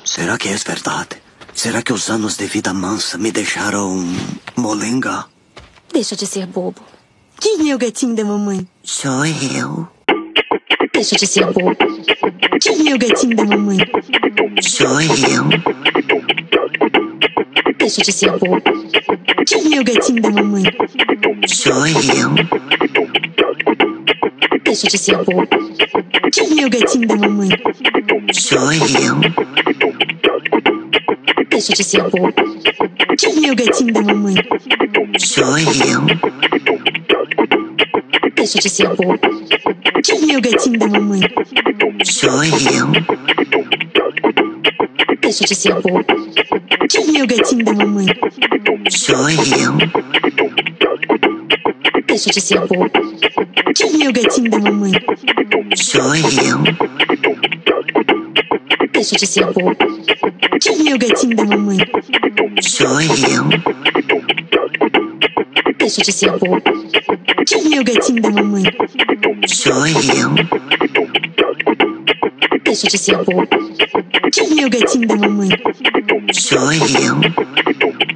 Será que é verdade? Será que os anos de vida mansa me deixaram molenga? Deixa de ser bobo. Quem é o gatinho da mamãe? Sou eu. Deixa de ser bobo. Quem é o gatinho da mamãe? Sou eu. Deixa de ser bobo. Quem é o gatinho da mamãe? Sou eu. Deixa de ser bobo. Quem é o gatinho da mamãe? Sou eu. Deixa de ser bobo. Quem é o gatinho da mamãe? Sou eu. Deixa de ser bobo. Quem é o gatinho da mamãe? Sou eu. Deixa de ser bobo. Quem é o gatinho da mamãe? Sou eu. Deixa de ser bobo. Quem é o gatinho da mamãe? Sou eu. Deixa de ser bobo. Quem é o gatinho da mamãe? Sou eu. Deixa de ser bobo. Quem é o gatinho da mamãe? Sou eu. Deixa de ser bobo. Quem é o gatinho da mamãe? Sou eu.